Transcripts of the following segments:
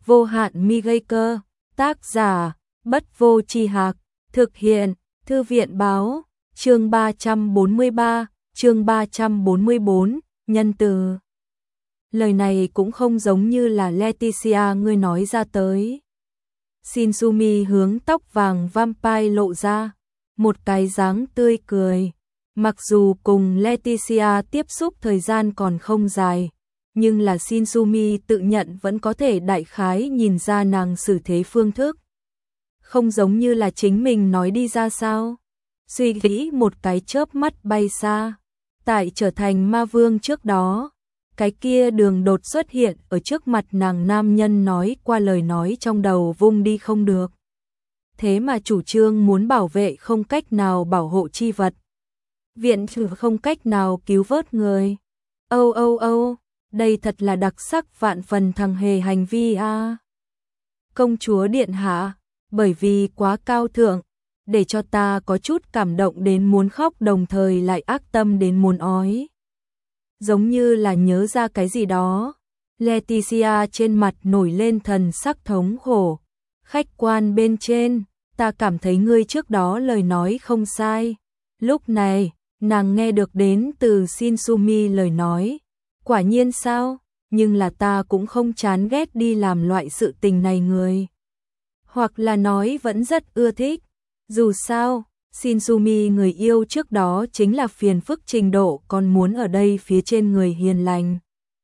vô hạn mi gây cơ, tác giả, Bất Vô Tri Hạc, thực hiện, Thư viện báo, chương 343, chương 344, nhân từ. Lời này cũng không giống như là Leticia ngươi nói ra tới. Shinsumi hướng tóc vàng vampire lộ ra, một cái dáng tươi cười. Mặc dù cùng Leticia tiếp xúc thời gian còn không dài, nhưng là Shinsumi tự nhận vẫn có thể đại khái nhìn ra nàng xử thế phương thức. Không giống như là chính mình nói đi ra sao. Suy nghĩ một cái chớp mắt bay xa. Tại trở thành ma vương trước đó, cái kia đường đột xuất hiện ở trước mặt nàng nam nhân nói qua lời nói trong đầu vung đi không được. Thế mà chủ trương muốn bảo vệ không cách nào bảo hộ chi vật. Viện trừ không cách nào cứu vớt người. Âu, đây thật là đặc sắc vạn phần thằng hề hành vi a. Công chúa điện hạ, bởi vì quá cao thượng, để cho ta có chút cảm động đến muốn khóc đồng thời lại ác tâm đến muốn ói. Giống như là nhớ ra cái gì đó, Leticia trên mặt nổi lên thần sắc thống khổ. Khách quan bên trên, ta cảm thấy ngươi trước đó lời nói không sai. Lúc này, nàng nghe được đến từ Shinsumi lời nói. Quả nhiên sao, nhưng là ta cũng không chán ghét đi làm loại sự tình này người. Hoặc là nói vẫn rất ưa thích. Dù sao, Shinsumi người yêu trước đó chính là phiền phức trình độ còn muốn ở đây phía trên người hiền lành.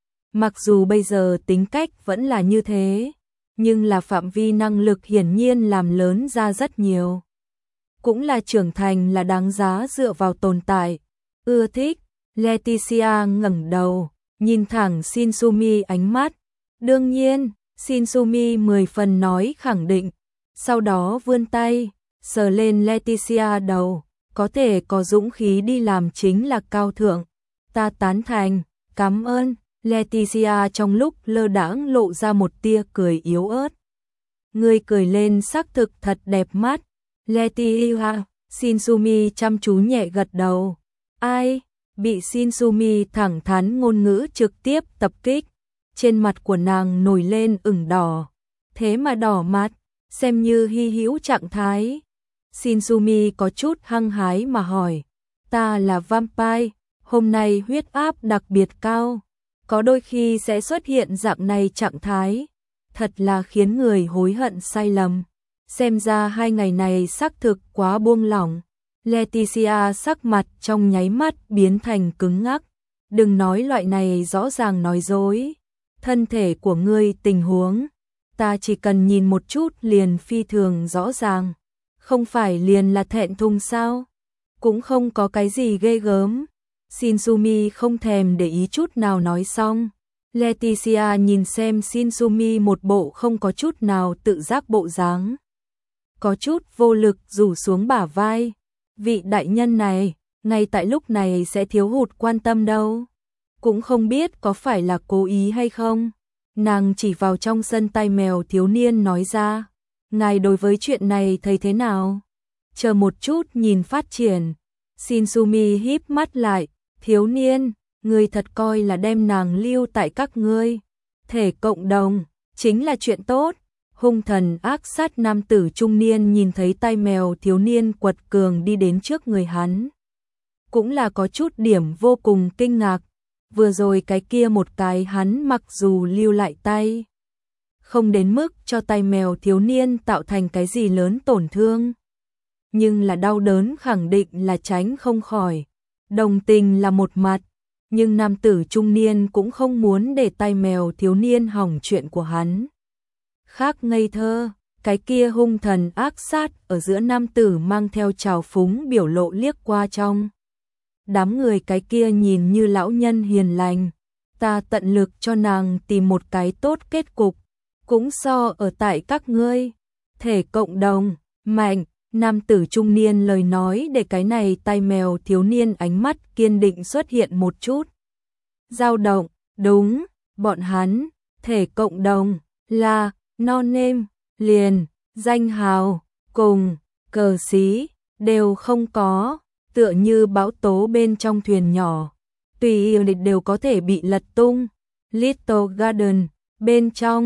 Mặc dù bây giờ tính cách vẫn là như thế, nhưng là phạm vi năng lực hiển nhiên làm lớn ra rất nhiều. Cũng là trưởng thành là đáng giá dựa vào tồn tại. Ưa thích, Leticia ngẩng đầu, nhìn thẳng Shinsumi ánh mắt. Đương nhiên, Shinsumi 10 phần nói khẳng định, sau đó vươn tay, sờ lên Leticia đầu, có thể có dũng khí đi làm chính là cao thượng. Ta tán thành, cảm ơn. Leticia trong lúc lơ đãng lộ ra một tia cười yếu ớt. Người cười lên xác thực thật đẹp mắt. Leticia, Shinsumi chăm chú nhẹ gật đầu. Ai? Bị Shinsumi thẳng thắn ngôn ngữ trực tiếp tập kích. Trên mặt của nàng nổi lên ửng đỏ. Thế mà đỏ mặt, xem như hy hữu trạng thái. Shinsumi có chút hăng hái mà hỏi. Ta là vampire, hôm nay huyết áp đặc biệt cao. Có đôi khi sẽ xuất hiện dạng này trạng thái. Thật là khiến người hối hận sai lầm. Xem ra 2 ngày này xác thực quá buông lỏng. Leticia sắc mặt trong nháy mắt biến thành cứng ngắc. Đừng nói loại này rõ ràng nói dối. Thân thể của ngươi tình huống, ta chỉ cần nhìn một chút liền phi thường rõ ràng. Không phải liền là thẹn thùng sao? Cũng không có cái gì ghê gớm. Shinsumi không thèm để ý chút nào nói xong. Leticia nhìn xem Shinsumi một bộ không có chút nào tự giác bộ dáng. Có chút vô lực rủ xuống bả vai. Vị đại nhân này, ngay tại lúc này sẽ thiếu hụt quan tâm đâu. Cũng không biết có phải là cố ý hay không. Nàng chỉ vào trong sân tai mèo thiếu niên nói ra. Ngài đối với chuyện này thấy thế nào? Chờ một chút nhìn phát triển. Shinsumi híp mắt lại. Thiếu niên, ngươi thật coi là đem nàng lưu tại các ngươi. Thể cộng đồng, chính là chuyện tốt. Hung thần ác sát nam tử trung niên nhìn thấy tai mèo thiếu niên quật cường đi đến trước người hắn. Cũng là có chút điểm vô cùng kinh ngạc. Vừa rồi cái kia một cái hắn mặc dù lưu lại tay, không đến mức cho tai mèo thiếu niên tạo thành cái gì lớn tổn thương. Nhưng là đau đớn khẳng định là tránh không khỏi. Đồng tình là một mặt, nhưng nam tử trung niên cũng không muốn để tai mèo thiếu niên hỏng chuyện của hắn. Khác ngây thơ, cái kia hung thần ác sát ở giữa nam tử mang theo trào phúng biểu lộ liếc qua trong. Đám người cái kia nhìn như lão nhân hiền lành, ta tận lực cho nàng tìm một cái tốt kết cục, cũng so ở tại các ngươi. Thể cộng đồng, mạnh, nam tử trung niên lời nói để cái này tai mèo thiếu niên ánh mắt kiên định xuất hiện một chút. Dao động, đúng, bọn hắn, thể cộng đồng, là, no name, liền, danh hào, cùng, cờ xí, đều không có, tựa như bão tố bên trong thuyền nhỏ. Tùy ý đều có thể bị lật tung. Little Garden, bên trong,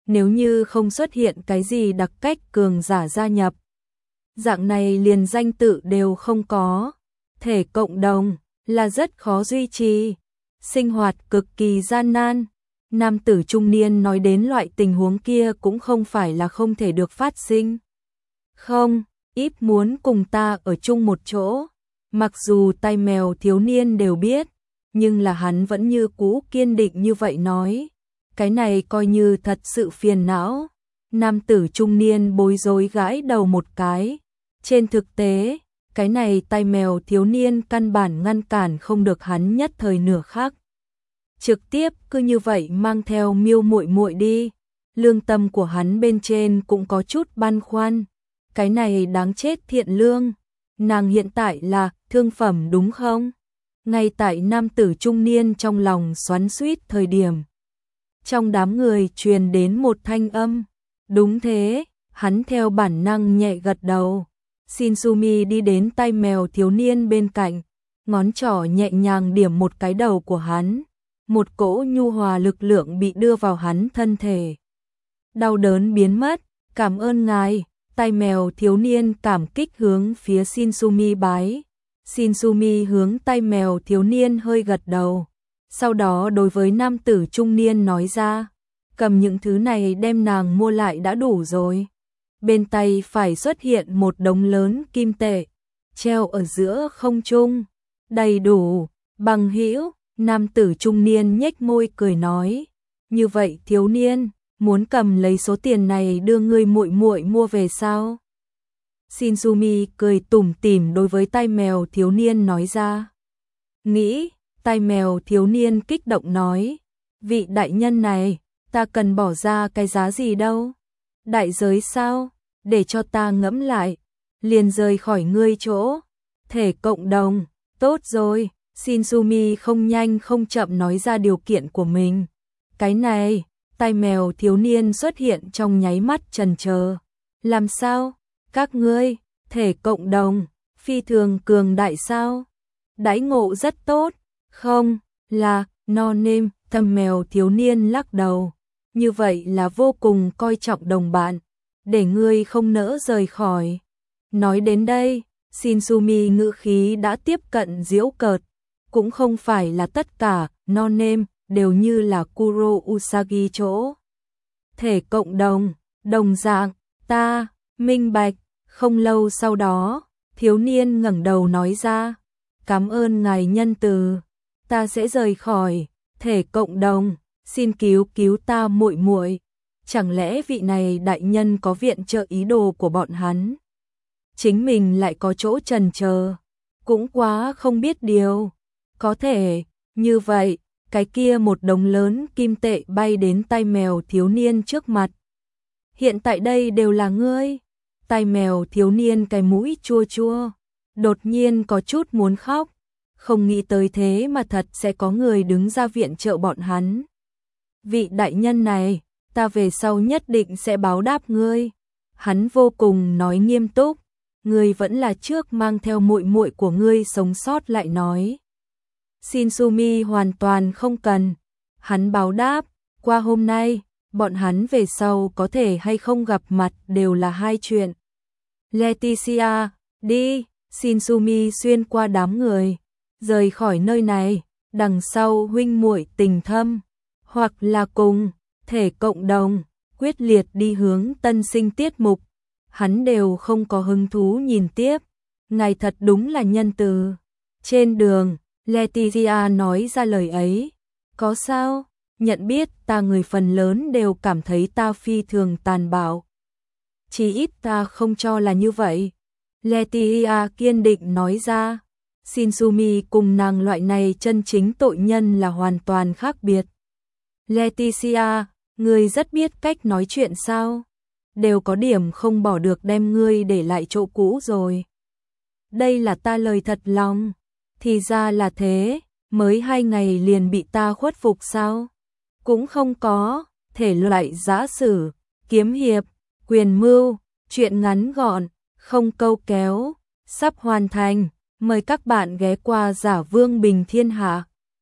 nếu như không xuất hiện cái gì đặc cách cường giả gia nhập. Dạng này liền danh tự đều không có, thể cộng đồng là rất khó duy trì, sinh hoạt cực kỳ gian nan. Nam tử trung niên nói đến loại tình huống kia cũng không phải là không thể được phát sinh. Không, ít muốn cùng ta ở chung một chỗ. Mặc dù tai mèo thiếu niên đều biết, nhưng là hắn vẫn như cũ kiên định như vậy nói. Cái này coi như thật sự phiền não. Nam tử trung niên bối rối gãi đầu một cái. Trên thực tế, cái này tai mèo thiếu niên căn bản ngăn cản không được hắn nhất thời nửa khắc. Trực tiếp cứ như vậy mang theo Miêu muội muội đi. Lương tâm của hắn bên trên cũng có chút băn khoăn. Cái này đáng chết thiện lương. Nàng hiện tại là thương phẩm đúng không? Ngay tại nam tử trung niên trong lòng xoắn xuýt thời điểm. Trong đám người truyền đến một thanh âm. Đúng thế, hắn theo bản năng nhẹ gật đầu. Shinsumi đi đến tai mèo thiếu niên bên cạnh, ngón trỏ nhẹ nhàng điểm một cái đầu của hắn. Một cỗ nhu hòa lực lượng bị đưa vào hắn thân thể. Đau đớn biến mất, cảm ơn ngài. Tai mèo thiếu niên cảm kích hướng phía Shinsumi bái. Shinsumi hướng tai mèo thiếu niên hơi gật đầu. Sau đó đối với nam tử trung niên nói ra, cầm những thứ này đem nàng mua lại đã đủ rồi. Bên tay phải xuất hiện một đống lớn kim tệ, treo ở giữa không trung. Đầy đủ, bằng hữu, nam tử trung niên nhếch môi cười nói. Như vậy thiếu niên, muốn cầm lấy số tiền này đưa ngươi muội muội mua về sao? Shinsumi cười tủm tỉm đối với tai mèo thiếu niên nói ra. Nghĩ, tai mèo thiếu niên kích động nói. Vị đại nhân này, ta cần bỏ ra cái giá gì đâu? Đại giới sao? Để cho ta ngẫm lại. Liền rời khỏi ngươi chỗ. Thể cộng đồng, tốt rồi. Shinsumi không nhanh không chậm nói ra điều kiện của mình. Cái này, tai mèo thiếu niên xuất hiện trong nháy mắt chần chờ. Làm sao? Các ngươi, thể cộng đồng, phi thường cường đại sao? Đãi ngộ rất tốt. Không, là, no name, thầm mèo thiếu niên lắc đầu. Như vậy là vô cùng coi trọng đồng bạn, để ngươi không nỡ rời khỏi. Nói đến đây, Shinsumi ngữ khí đã tiếp cận giễu cợt. Cũng không phải là tất cả, no name, đều như là Kuro Usagi chỗ. Thể cộng đồng, đồng dạng, ta, minh bạch. Không lâu sau đó, thiếu niên ngẩng đầu nói ra. Cảm ơn ngài nhân từ. Ta sẽ rời khỏi thể cộng đồng, xin cứu cứu ta muội muội. Chẳng lẽ vị này đại nhân có viện trợ ý đồ của bọn hắn? Chính mình lại có chỗ chần chờ, cũng quá không biết điều. Có thể, như vậy, cái kia một đống lớn kim tệ bay đến tai mèo thiếu niên trước mặt. Hiện tại đây đều là ngươi. Tai mèo thiếu niên cái mũi chua chua, đột nhiên có chút muốn khóc. Không nghĩ tới thế mà thật sẽ có người đứng ra viện trợ bọn hắn. Vị đại nhân này, ta về sau nhất định sẽ báo đáp ngươi. Hắn vô cùng nói nghiêm túc, ngươi vẫn là trước mang theo muội muội của ngươi sống sót lại nói. Shinsumi hoàn toàn không cần, hắn báo đáp, qua hôm nay, bọn hắn về sau có thể hay không gặp mặt đều là hai chuyện. Leticia, đi, Shinsumi xuyên qua đám người, rời khỏi nơi này, đằng sau huynh muội tình thâm, hoặc là cùng, thể cộng đồng, quyết liệt đi hướng tân sinh tiết mục, hắn đều không có hứng thú nhìn tiếp, ngài thật đúng là nhân từ. Trên đường, Leticia nói ra lời ấy, có sao, nhận biết ta người phần lớn đều cảm thấy ta phi thường tàn bạo. Chỉ ít ta không cho là như vậy. Leticia kiên định nói ra. Shinsumi cùng nàng loại này chân chính tội nhân là hoàn toàn khác biệt. Leticia, ngươi rất biết cách nói chuyện sao? Đều có điểm không bỏ được đem ngươi để lại chỗ cũ rồi. Đây là ta lời thật lòng. Thì ra là thế, mới 2 ngày liền bị ta khuất phục sao? Cũng không có, thể loại giã sử, kiếm hiệp, quyền mưu, chuyện ngắn gọn, không câu kéo, sắp hoàn thành. Mời các bạn ghé qua Giả Vương Bình Thiên Hạ.